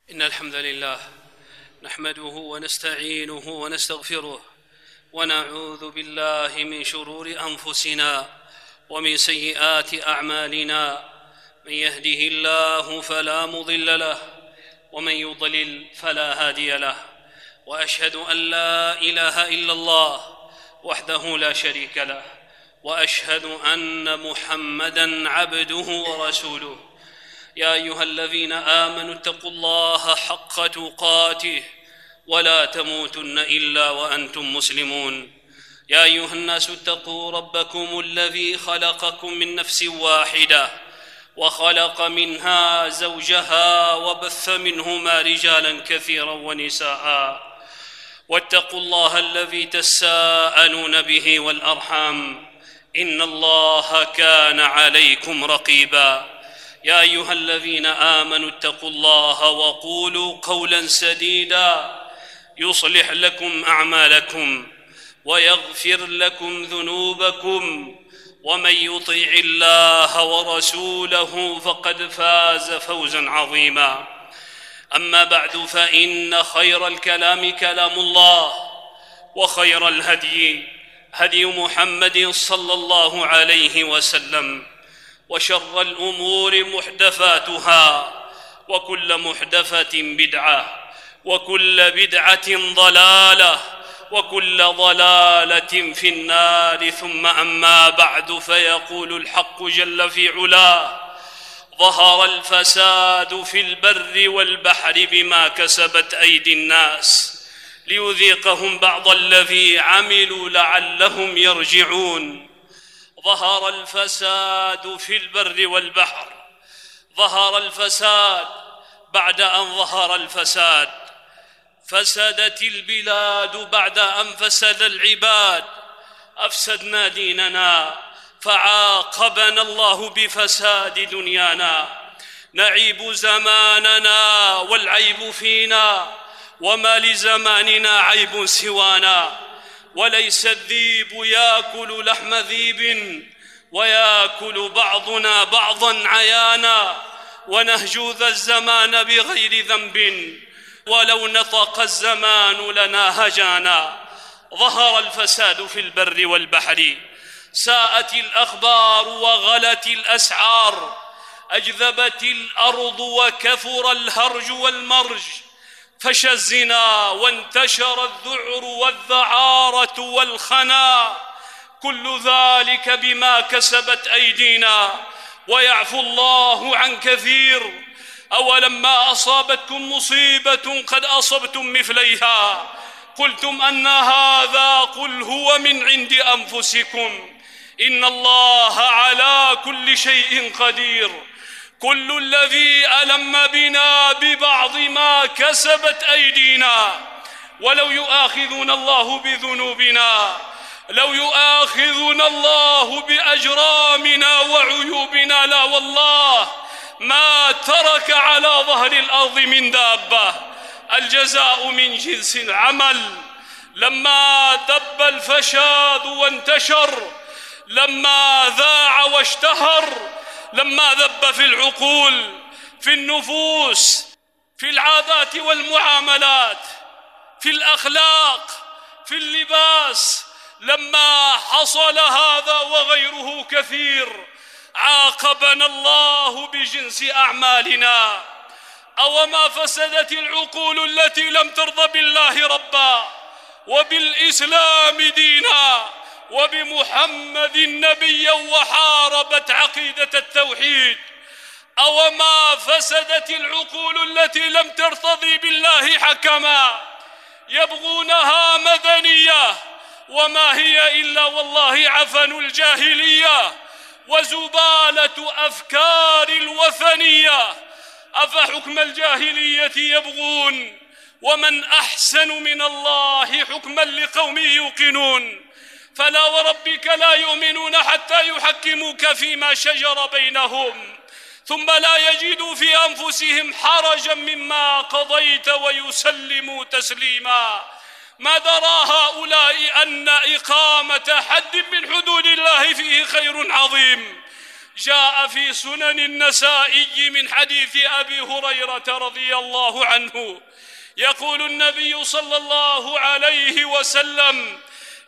إن الحمد لله نحمده ونستعينه ونستغفره ونعوذ بالله من شرور أنفسنا ومن سيئات أعمالنا. من يهده الله فلا مضل له ومن يضلل فلا هادي له، وأشهد أن لا إله إلا الله وحده لا شريك له، وأشهد أن محمدًا عبده ورسوله. يا أيها الذين آمنوا اتقوا الله حق تقاته ولا تموتن إلا وأنتم مسلمون. يا أيها الناس اتقوا ربكم الذي خلقكم من نفس واحدة وخلق منها زوجها وبث منهما رجالا كثيرا ونساء، واتقوا الله الذي تساءلون به والأرحام إن الله كان عليكم رقيبا. يا أيها الذين آمنوا اتقوا الله وقولوا قولا سديدا يصلح لكم أعمالكم ويغفر لكم ذنوبكم، ومن يطع الله ورسوله فقد فاز فوزا عظيما. أما بعد، فإن خير الكلام كلام الله، وخير الهدي هدي محمد صلى الله عليه وسلم، وشر الأمور محدثاتها، وكل محدثة بدعة، وكل بدعة ضلالة، وكل ضلالة في النار. ثم أما بعد، فيقول الحق جل في علاه: ظهر الفساد في البر والبحر بما كسبت أيدي الناس ليذيقهم بعض الذي عملوا لعلهم يرجعون. ظهر الفساد في البر والبحر. ظهر الفساد بعد أن ظهر الفساد، فسدت البلاد بعد أن فسد العباد. أفسدنا ديننا فعاقبنا الله بفساد دنيانا. نعيب زماننا والعيب فينا، وما لزماننا عيب سوانا. وليس الذيب يأكل لحم ذيب، ويأكل بعضنا بعضا عيانا. ونهجو ذا الزمان بغير ذنب، ولو نطق الزمان لنا هجانا. ظهر الفساد في البر والبحر، ساءت الأخبار وغلت الأسعار، أجذبت الأرض وكثر الهرج والمرج، فشى الزنا وانتشر الذعر والذعارة والخنا. كل ذلك بما كسبت أيدينا، ويعفو الله عن كثير. أولما أصابتكم مصيبة قد أصبتم مثليها قلتم أن هذا، قل هو من عند أنفسكم إن الله على كل شيء قدير. كل الذي ألم بنا ببعض ما كسبت أيدينا. ولو يؤاخذون الله بذنوبنا، لو يؤاخذون الله بأجرامنا وعيوبنا، لا والله ما ترك على ظهر الأرض من دابة. الجزاء من جنس العمل. لما دب الفساد وانتشر، لما ذاع واشتهر، لما ذب في العقول، في النفوس، في العادات والمعاملات، في الأخلاق، في اللباس، لما حصل هذا وغيره كثير، عاقبنا الله بجنس أعمالنا. أوما فسدت العقول التي لم ترضى بالله ربا، وبالإسلام دينا، وبمحمد نبيا، وحاربت عقيدة التوحيد. أوما فسدت العقول التي لم ترتضي بالله حكما، يبغونها مدنية، وما هي إلا والله عفن الجاهلية وزبالة أفكار الوثنية. أفحكم الجاهلية يبغون، ومن أحسن من الله حكما لقوم يوقنون. فلا وربك لا يؤمنون حتى يحكموك فيما شجر بينهم، ثم لا يجدوا في أنفسهم حرجا مما قضيت ويسلموا تسليما. ما درى هؤلاء أن إقامة حد من حدود الله فيه خير عظيم، جاء في سنن النسائي من حديث أبي هريرة رضي الله عنه يقول النبي صلى الله عليه وسلم: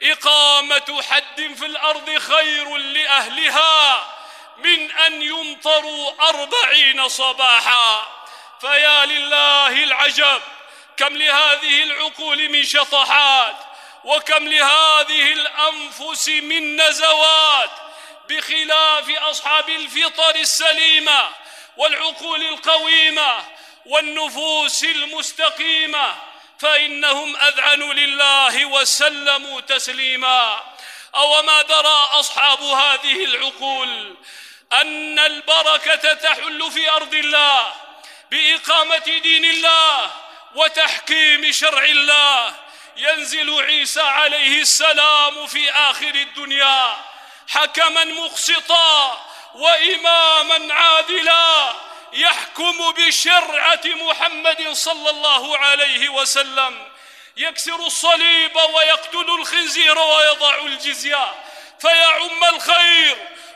إقامة حد في الأرض خير لأهلها من أن يمطروا 40 صباحا. فيا لله العجب، كم لهذه العقول من شطحات، وكم لهذه الأنفس من نزوات، بخلاف أصحاب الفطر السليمة والعقول القويمة والنفوس المستقيمة، فإنهم أذعنوا لله وسلموا تسليما. أوما درى أصحاب هذه العقول أن البركة تحل في أرض الله بإقامة دين الله وتحكيم شرع الله؟ ينزل عيسى عليه السلام في آخر الدنيا حكما مقسطا وإماما عادلا، يحكم بشرعة محمد صلى الله عليه وسلم، يكسر الصليب ويقتل الخنزير ويضع الجزية، فيعم الخير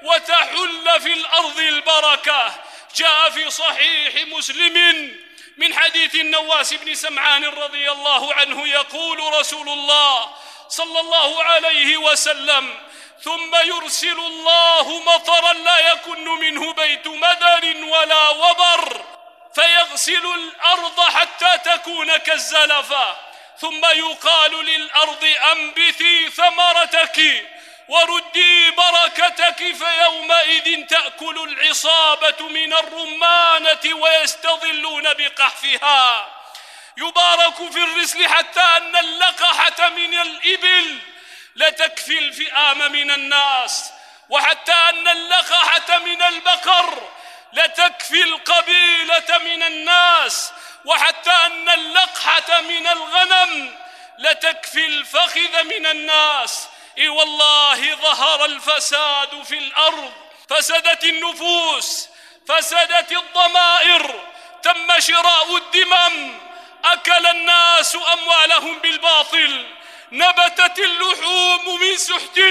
وتحل في الأرض البركة. جاء في صحيح مسلم من حديث النواس بن سمعان رضي الله عنه يقول رسول الله صلى الله عليه وسلم: ثم يرسل الله مطرا لا يكن منه بيت مدر ولا وبر، فيغسل الأرض حتى تكون كالزلفة، ثم يقال للأرض: أنبتي ثمرتك وردي بركتك، فيومئذ تأكل العصابة من الرمانة ويستظلون بقحفها. يبارك في الرسل حتى أن اللقحة من الإبل لتكفي الفئام من الناس، وحتى أن اللقحة من البقر لتكفي القبيلة من الناس، وحتى أن اللقحة من الغنم لتكفي الفخذ من الناس. إي والله ظهر الفساد في الأرض، فسدت النفوس، فسدت الضمائر، تم شراء الدمم، أكل الناس أموالهم بالباطل، نبتت اللحوم من سحت،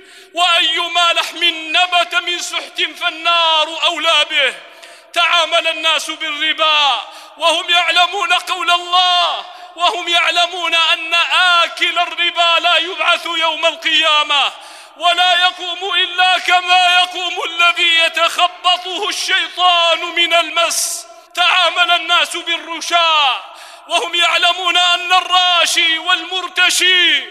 وأيما لحم نبت من سحت فالنار أولى به. تعامل الناس بالربا وهم يعلمون قول الله، وهم يعلمون أن آكل الربا لا يبعث يوم القيامة ولا يقوم إلا كما يقوم الذي يتخبطه الشيطان من المس. تعامل الناس بالرشا وهم يعلمون أن الراشي والمرتشي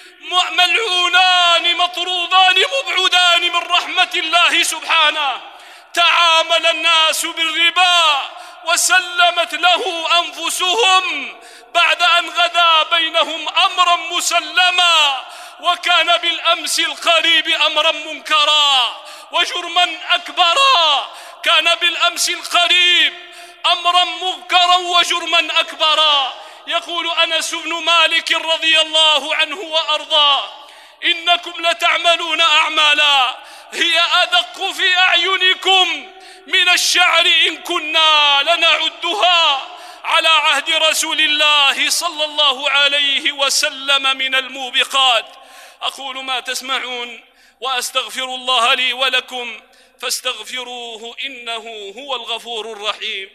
ملعونان مطرودان مبعودان من رحمة الله سبحانه. تعامل الناس بالربا وسلمت له أنفسهم بعد أن غدا بينهم أمرا مسلما، وكان بالأمس القريب أمرا منكرا وجرما أكبرا. كان بالأمس القريب أمرا منكرا وجرما أكبرا. يقول أنس بن مالك رضي الله عنه وأرضاه: إنكم لتعملون أعمالا هي أدق في أعينكم من الشعر إن كنا لنعدها على عهد رسول الله صلى الله عليه وسلم من الموبقات. أقول ما تسمعون وأستغفر الله لي ولكم فاستغفروه إنه هو الغفور الرحيم.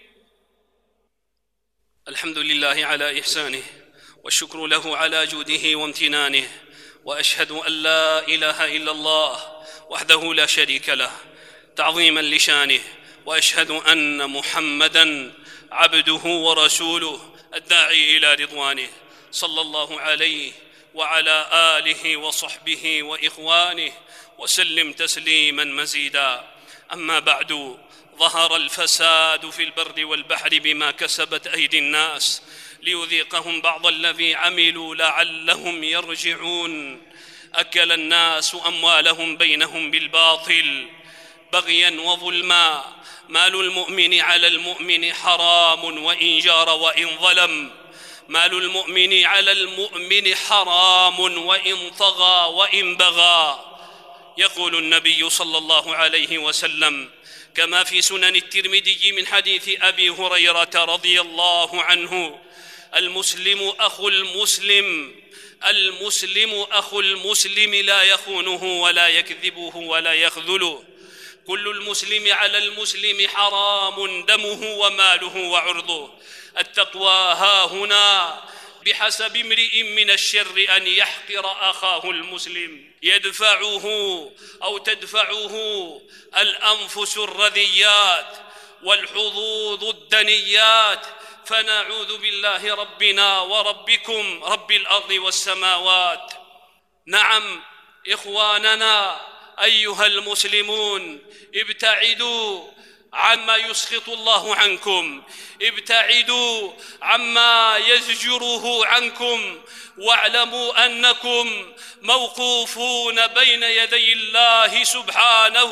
الحمد لله على إحسانه، والشكر له على جوده وامتنانه، وأشهد أن لا إله إلا الله وحده لا شريك له تعظيما لشانه، وأشهد أن محمدًا عبده ورسوله الداعي إلى رضوانه، صلى الله عليه وعلى آله وصحبه وإخوانه وسلم تسليما مزيدا. أما بعد، ظهر الفساد في البر والبحر بما كسبت أيدي الناس ليذيقهم بعض الذي عملوا لعلهم يرجعون. أكل الناس أموالهم بينهم بالباطل بغيا وظلما. مال المؤمن على المؤمن حرام وإن جار وإن ظلم. مال المؤمن على المؤمن حرام وإن طغى وإن بغى. يقول النبي صلى الله عليه وسلم كما في سنن الترمذي من حديث أبي هريرة رضي الله عنه: المسلم أخو المسلم، المسلم أخو المسلم لا يخونه ولا يكذبه ولا يخذله. كل المسلم على المسلم حرام دمه وماله وعرضه. التقوى ها هنا بحسب امرئ من الشر أن يحقر أخاه المسلم، يدفعه أو تدفعه الأنفس الرذيات والحظوظ الدنيات، فنعوذ بالله ربنا وربكم رب الأرض والسماوات. نعم إخواننا أيها المسلمون، ابتعدوا عما يسخط الله عنكم، ابتعدوا عما يزجره عنكم، واعلموا أنكم موقوفون بين يدي الله سبحانه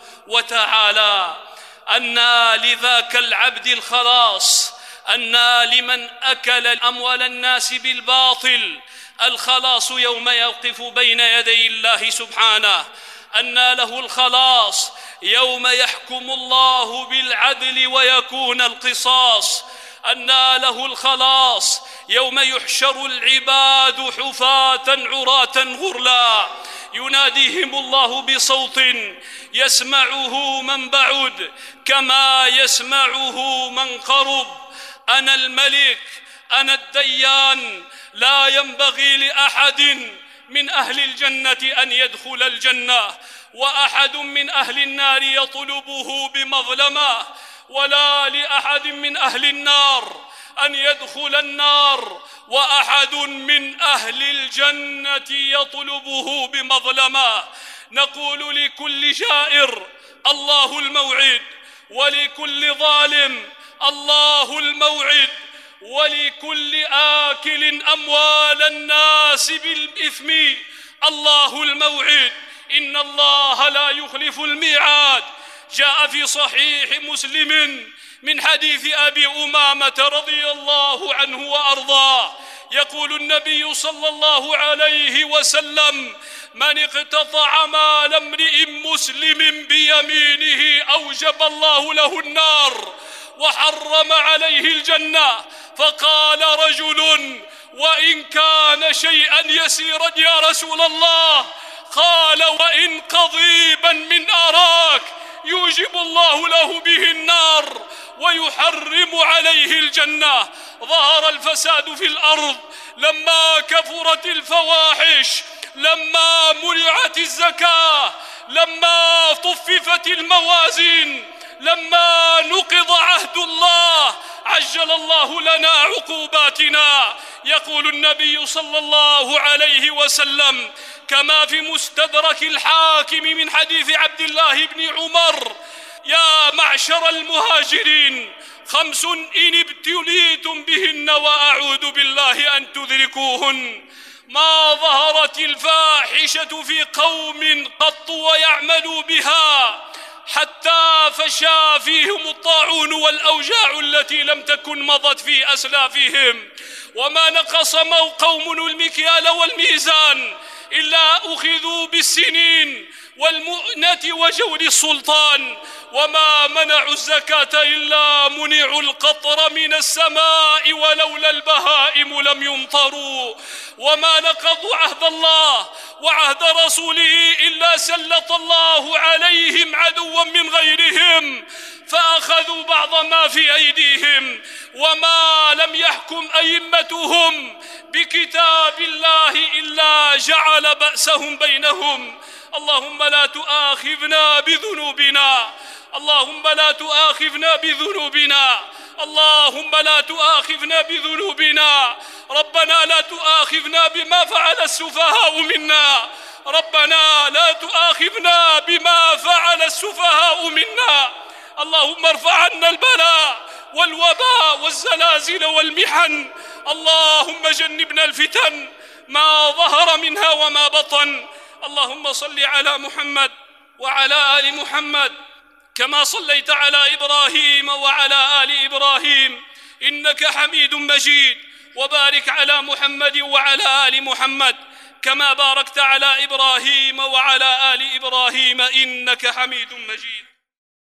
وتعالى. أنى لذاك العبد الخلاص، أنى لمن أكل أموال الناس بالباطل الخلاص يوم يوقف بين يدي الله سبحانه، أنى له الخلاص يوم يحكم الله بالعدل ويكون القصاص، أنى له الخلاص يوم يحشر العباد حفاة عراة غرلا، يناديهم الله بصوت يسمعه من بعد كما يسمعه من قرب: أنا الملك، أنا الديان، لا ينبغي لأحد من أهل الجنة أن يدخل الجنة، وأحد من أهل النار يطلبه بمظلمة، ولا لأحد من أهل النار أن يدخل النار، وأحد من أهل الجنة يطلبه بمظلمة. نقول لكل جائر: الله الموعد، ولكل ظالم: الله الموعد، ولكل آكل أموال الناس بالإثم: الله الموعد. إن الله لا يخلف الميعاد. جاء في صحيح مسلم من حديث أبي أمامة رضي الله عنه وأرضاه، يقول النبي صلى الله عليه وسلم: من اقتطع مال امرئ مسلم بيمينه أوجب الله له النار وحرم عليه الجنة. فقال رجل: وإن كان شيئا يسيرا يا رسول الله؟ قال: وإن قضيبا من أراك يوجب الله له به النار ويحرم عليه الجنة. ظهر الفساد في الأرض لما كثرت الفواحش، لما منعت الزكاة، لما طففت الموازين، لما نقض عهد الله عجل الله لنا عقوباتنا. يقول النبي صلى الله عليه وسلم كما في مستدرك الحاكم من حديث عبد الله بن عمر: يا معشر المهاجرين، 5 إن ابتليتم بهن وأعوذ بالله أن تدركوهن: ما ظهرت الفاحشة في قوم قط ويعملوا بها حتى فشى فيهم الطاعون والأوجاع التي لم تكن مضت في أسلافهم، وما نقص قوم المكيال والميزان إلا أخذوا بالسنين والمؤنة وجور السلطان، وما منعوا الزكاة إلا منعوا القطر من السماء ولولا البهائم لم يمطروا، وما نقضوا عهد الله وعهد رسوله إلا سلط الله عليهم عدوا من غيرهم فأخذوا بعض ما في أيديهم، وما لم يحكم أئمتهم بكتاب الله إلا جعل بأسهم بينهم. اللهم لا تؤاخذنا بذنوبنا، اللهم لا تؤاخذنا بذنوبنا، اللهم لا تؤاخذنا بذنوبنا. ربنا لا تؤاخذنا بما فعل السفهاء منا، ربنا لا تؤاخذنا بما فعل السفهاء منا. اللهم ارفع عنا البلاء والوباء والزلازل والمحن. اللهم جنبنا الفتن ما ظهر منها وما بطن. اللهم صل على محمد وعلى آل محمد كما صليت على إبراهيم وعلى آل إبراهيم إنك حميد مجيد، وبارك على محمد وعلى آل محمد كما باركت على إبراهيم وعلى آل إبراهيم إنك حميد مجيد.